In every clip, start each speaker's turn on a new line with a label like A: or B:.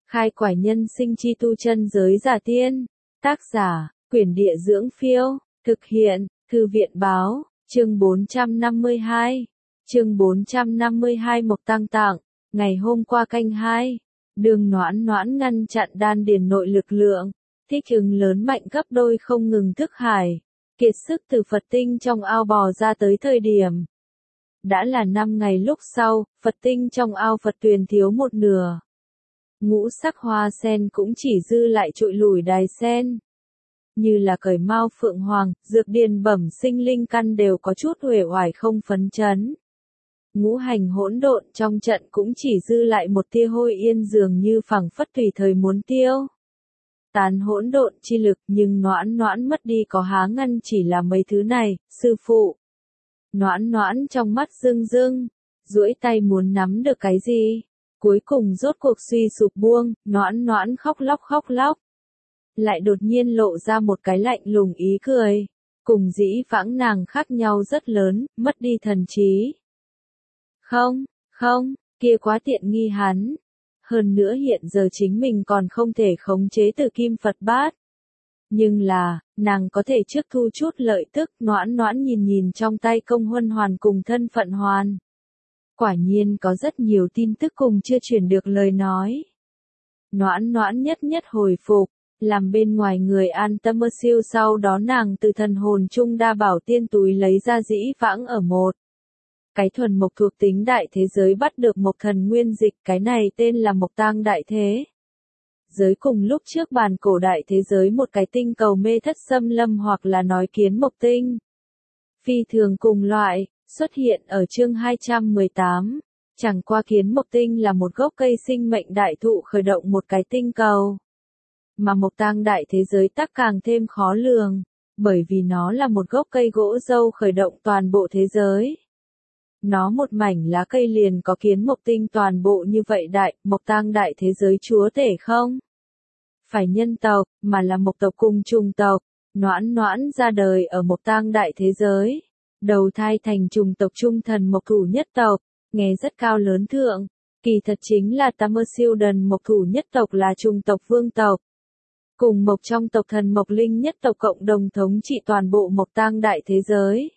A: Khai quải nhân sinh chi tu chân giới giả tiên. Tác giả, Quyển Địa Dưỡng Phiêu. Thực hiện, Thư viện Báo. Chương 452. Chương 452 Mộc Tăng Tạng. Ngày hôm qua canh 2. Đường Noãn Noãn ngăn chặn đan điền nội lực lượng. Thích ứng lớn mạnh gấp đôi không ngừng thức hải. Kiệt sức từ Phật tinh trong ao bò ra tới thời điểm. Đã là 5 ngày lúc sau, Phật tinh trong ao Phật tuyền thiếu một nửa. Ngũ sắc hoa sen cũng chỉ dư lại trụi lủi đài sen. Như là cởi mao phượng hoàng, dược điền bẩm sinh linh căn đều có chút uể oải không phấn chấn. Ngũ hành hỗn độn trong trận cũng chỉ dư lại một tia hôi yên dường như phẳng phất tùy thời muốn tiêu. Tán hỗn độn chi lực nhưng Noãn Noãn mất đi có há ngăn chỉ là mấy thứ này, sư phụ. Noãn Noãn trong mắt rưng rưng, duỗi tay muốn nắm được cái gì. Cuối cùng rốt cuộc suy sụp buông, Noãn Noãn khóc lóc. Lại đột nhiên lộ ra một cái lạnh lùng ý cười. Cùng dĩ vãng nàng khác nhau rất lớn, mất đi thần trí. Không, kia quá tiện nghi hắn. Hơn nữa hiện giờ chính mình còn không thể khống chế từ kim Phật bát. Nhưng là, nàng có thể trước thu chút lợi tức. Noãn Noãn nhìn trong tay công huân hoàn cùng thân phận hoàn. Quả nhiên có rất nhiều tin tức cùng chưa truyền được lời nói. Noãn Noãn nhất hồi phục, làm bên ngoài người an tâm mơ siêu. Sau đó nàng từ thần hồn trung đa bảo tiên túi lấy ra dĩ vãng ở một cái thuần mộc thuộc tính đại thế giới bắt được mộc thần nguyên dịch, cái này tên là Mộc Tang đại thế giới. Cùng lúc trước bàn cổ đại thế giới một cái tinh cầu mê thất xâm lâm hoặc là nói kiến mộc tinh. Phi thường cùng loại, xuất hiện ở chương 218. Chẳng qua kiến mộc tinh là một gốc cây sinh mệnh đại thụ khởi động một cái tinh cầu. Mà Mộc Tang đại thế giới tắc càng thêm khó lường, bởi vì nó là một gốc cây gỗ dâu khởi động toàn bộ thế giới. Nó một mảnh lá cây liền có kiến mộc tinh toàn bộ như vậy đại. Mộc Tang đại thế giới chúa tể không phải nhân tộc, mà là mộc tộc cùng trùng tộc. Noãn Noãn ra đời ở Mộc Tang đại thế giới, đầu thai thành trùng tộc trung thần mộc thủ nhất tộc, nghe rất cao lớn thượng. Kỳ thật chính là Tamersildan mộc thủ nhất tộc là trùng tộc vương tộc. Cùng mộc trong tộc thần mộc linh nhất tộc cộng đồng thống trị toàn bộ Mộc Tang đại thế giới.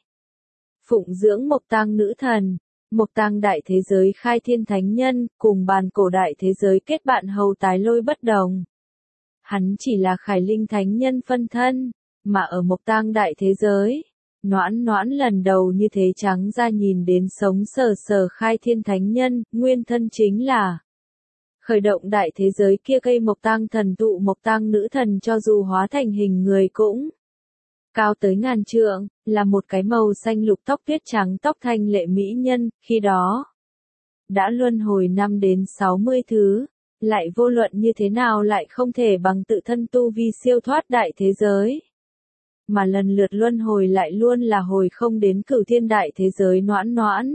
A: Phụng dưỡng Mộc Tang nữ thần, Mộc Tang đại thế giới khai thiên thánh nhân, cùng bàn cổ đại thế giới kết bạn hầu tái lôi bất đồng. Hắn chỉ là khải linh thánh nhân phân thân, mà ở Mộc Tang đại thế giới, Noãn Noãn lần đầu như thế trắng ra nhìn đến sống sờ khai thiên thánh nhân, nguyên thân chính là khởi động đại thế giới kia cây Mộc Tang thần thụ. Mộc Tang nữ thần cho dù hóa thành hình người cũng cao tới ngàn trượng, là một cái màu xanh lục tóc tuyết trắng tóc thanh lệ mỹ nhân. Khi đó đã luân hồi 5 đến 60 thứ, lại vô luận như thế nào lại không thể bằng tự thân tu vi siêu thoát đại thế giới. Mà lần lượt luân hồi lại luôn là hồi không đến cửu thiên đại thế giới. Noãn Noãn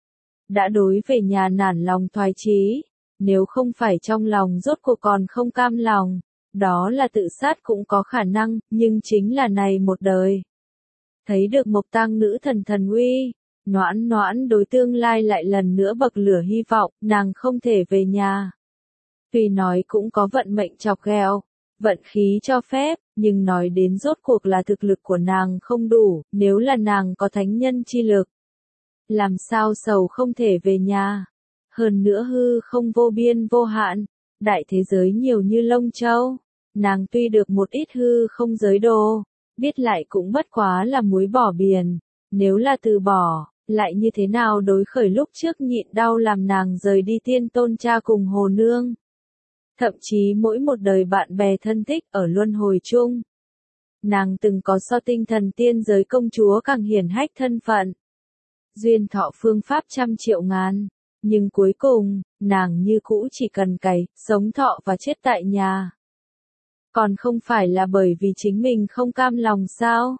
A: đã đối về nhà nản lòng thoái chí, nếu không phải trong lòng rốt cuộc còn không cam lòng, đó là tự sát cũng có khả năng, nhưng chính là này một đời. Thấy được Mộc Tang nữ thần thần uy, Noãn Noãn đối tương lai lại lần nữa bậc lửa hy vọng. Nàng không thể về nhà. Tuy nói cũng có vận mệnh chọc ghẹo, vận khí cho phép, nhưng nói đến rốt cuộc là thực lực của nàng không đủ. Nếu là nàng có thánh nhân chi lực, làm sao sầu không thể về nhà. Hơn nữa hư không vô biên vô hạn, đại thế giới nhiều như lông châu. Nàng tuy được một ít hư không giới đồ, biết lại cũng bất quá là muối bỏ biển. Nếu là từ bỏ, lại như thế nào đối khởi lúc trước nhịn đau làm nàng rời đi tiên tôn cha cùng hồ nương. Thậm chí mỗi một đời bạn bè thân thích ở luân hồi chung. Nàng từng có so tinh thần tiên giới công chúa càng hiển hách thân phận. Duyên thọ phương pháp trăm triệu ngàn. Nhưng cuối cùng, nàng như cũ chỉ cần cày, sống thọ và chết tại nhà. Còn không phải là bởi vì chính mình không cam lòng sao?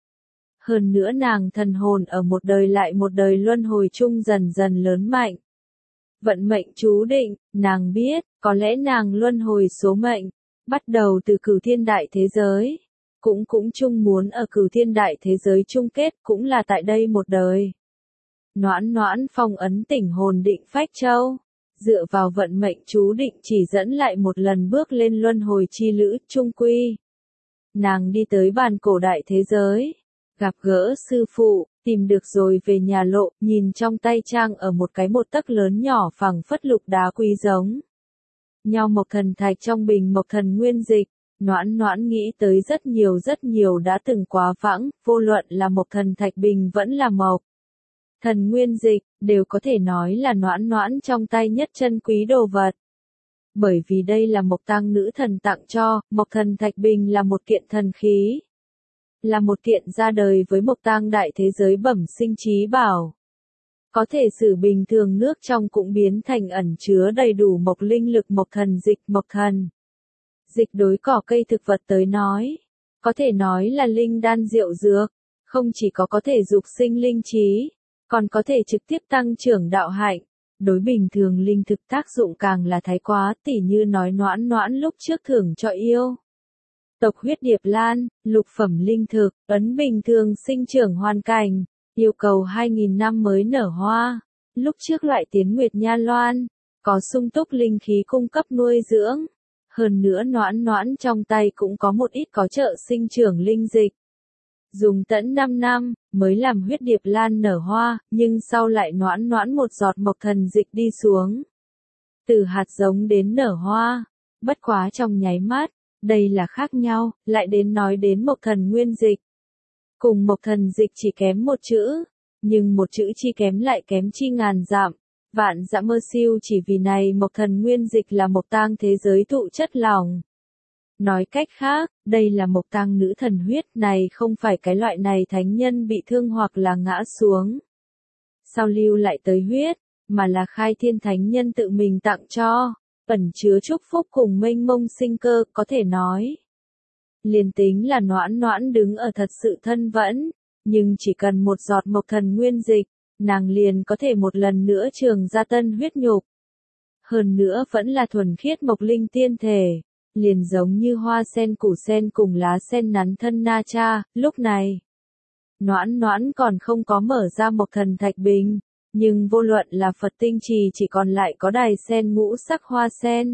A: Hơn nữa nàng thần hồn ở một đời lại một đời luân hồi chung dần dần lớn mạnh. Vận mệnh chú định, nàng biết, có lẽ nàng luân hồi số mệnh, bắt đầu từ cửu thiên đại thế giới. Cũng chung muốn ở cửu thiên đại thế giới chung kết, cũng là tại đây một đời. Noãn Noãn phong ấn tỉnh hồn định phách châu. dựa vào vận mệnh chú định chỉ dẫn lại một lần bước lên luân hồi chi lữ, chung quy. Nàng đi tới bàn cổ đại thế giới, gặp gỡ sư phụ, tìm được rồi về nhà lộ, nhìn trong tay trang ở một cái một tấc lớn nhỏ phẳng phất lục đá quý giống nhau mộc thần thạch trong bình mộc thần nguyên dịch. Noãn noãn nghĩ tới rất nhiều đã từng quá vãng, vô luận là mộc thần thạch bình vẫn là mộc thần nguyên dịch, đều có thể nói là noãn noãn trong tay nhất chân quý đồ vật. Bởi vì đây là mộc tang nữ thần tặng cho, mộc thần thạch bình là một kiện thần khí. Là một kiện ra đời với mộc tang đại thế giới bẩm sinh trí bảo. Có thể sử bình thường nước trong cũng biến thành ẩn chứa đầy đủ mộc linh lực mộc thần dịch mộc thần. Dịch đối cỏ cây thực vật tới nói, có thể nói là linh đan diệu dược, không chỉ có thể dục sinh linh trí, còn có thể trực tiếp tăng trưởng đạo hạnh. Đối bình thường linh thực tác dụng càng là thái quá, tỉ như nói noãn noãn lúc trước thưởng cho yêu tộc huyết điệp lan, lục phẩm linh thực, ấn bình thường sinh trưởng hoàn cảnh, yêu cầu 2000 năm mới nở hoa. Lúc trước loại tiến nguyệt nha loan, có sung túc linh khí cung cấp nuôi dưỡng. Hơn nữa noãn noãn trong tay cũng có một ít có trợ sinh trưởng linh dịch. Dùng tận 5 năm, mới làm huyết điệp lan nở hoa, nhưng sau lại noãn noãn một giọt mộc thần dịch đi xuống. Từ hạt giống đến nở hoa, bất quá trong nháy mắt, đây là khác nhau, lại đến nói đến mộc thần nguyên dịch. Cùng mộc thần dịch chỉ kém một chữ, nhưng một chữ chi kém lại kém chi ngàn dặm. Vạn dặm mơ siêu chỉ vì này mộc thần nguyên dịch là mộc tang thế giới tụ chất lỏng. Nói cách khác, đây là mộc tang nữ thần huyết này không phải cái loại này thánh nhân bị thương hoặc là ngã xuống. Sao lưu lại tới huyết, mà là khai thiên thánh nhân tự mình tặng cho, ẩn chứa chúc phúc cùng mênh mông sinh cơ, có thể nói. Liền tính là noãn noãn đứng ở thật sự thân vẫn, nhưng chỉ cần một giọt mộc thần nguyên dịch, nàng liền có thể một lần nữa trường ra tân huyết nhục. Hơn nữa vẫn là thuần khiết mộc linh tiên thể, liền giống như hoa sen củ sen cùng lá sen nắn thân na cha, lúc này. Noãn noãn còn không có mở ra mộc thần thạch bình, nhưng vô luận là Phật tinh trì chỉ còn lại có đài sen ngũ sắc hoa sen.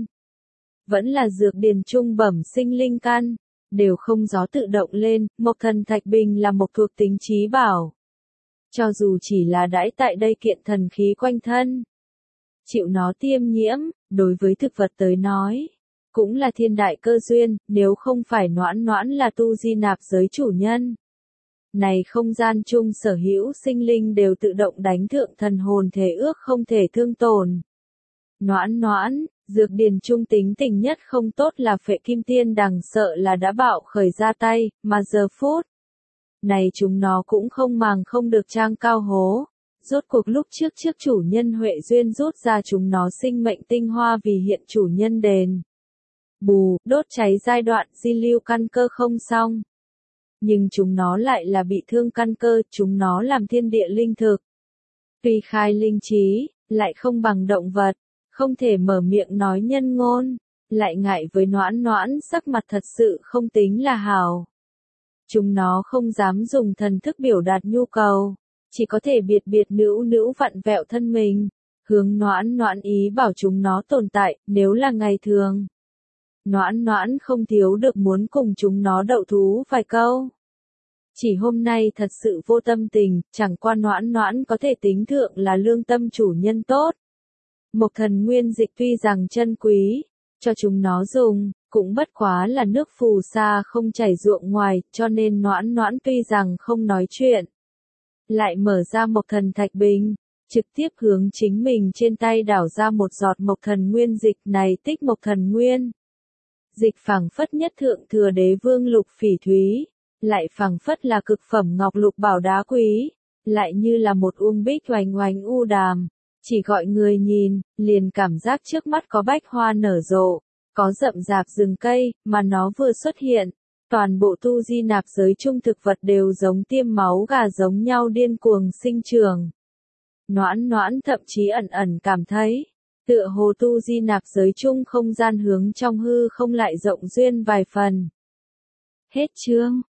A: Vẫn là dược điền trung bẩm sinh linh căn, đều không gió tự động lên, mộc thần thạch bình là mộc thuộc tính trí bảo. Cho dù chỉ là đãi tại đây kiện thần khí quanh thân, chịu nó tiêm nhiễm, đối với thực vật tới nói, cũng là thiên đại cơ duyên, nếu không phải noãn noãn là tu di nạp giới chủ nhân. Này không gian chung sở hữu sinh linh đều tự động đánh thượng thần hồn thể ước không thể thương tổn. Noãn noãn, dược điền trung tính tình nhất không tốt là phệ kim tiên đằng sợ là đã bạo khởi ra tay, mà giờ phút này chúng nó cũng không màng không được trang cao hố. Rốt cuộc lúc trước chủ nhân Huệ Duyên rút ra chúng nó sinh mệnh tinh hoa vì hiện chủ nhân đền bù, đốt cháy giai đoạn di lưu căn cơ không xong. Nhưng chúng nó lại là bị thương căn cơ, chúng nó làm thiên địa linh thực. Tuy khai linh trí, lại không bằng động vật, không thể mở miệng nói nhân ngôn, lại ngại với noãn noãn sắc mặt thật sự không tính là hảo. Chúng nó không dám dùng thần thức biểu đạt nhu cầu, chỉ có thể biệt nữ vặn vẹo thân mình, hướng noãn noãn ý bảo chúng nó tồn tại, nếu là ngày thường. Noãn noãn không thiếu được muốn cùng chúng nó đậu thú vài câu. Chỉ hôm nay thật sự vô tâm tình, chẳng qua noãn noãn có thể tính thượng là lương tâm chủ nhân tốt. Mộc thần nguyên dịch tuy rằng chân quý, cho chúng nó dùng, cũng bất quá là nước phù sa không chảy ruộng ngoài, cho nên noãn noãn tuy rằng không nói chuyện. Lại mở ra mộc thần thạch bình, trực tiếp hướng chính mình trên tay đảo ra một giọt mộc thần nguyên dịch này tích mộc thần nguyên. Dịch phảng phất nhất thượng thừa đế vương lục phỉ thúy, lại phảng phất là cực phẩm ngọc lục bảo đá quý, lại như là một uông bích oanh oanh u đàm, chỉ gọi người nhìn, liền cảm giác trước mắt có bách hoa nở rộ, có rậm rạp rừng cây, mà nó vừa xuất hiện, toàn bộ tu di nạp giới chung thực vật đều giống tiêm máu gà giống nhau điên cuồng sinh trưởng. Noãn noãn thậm chí ẩn cảm thấy, tựa hồ tu di nạp giới chung không gian hướng trong hư không lại rộng duyên vài phần. Hết chương.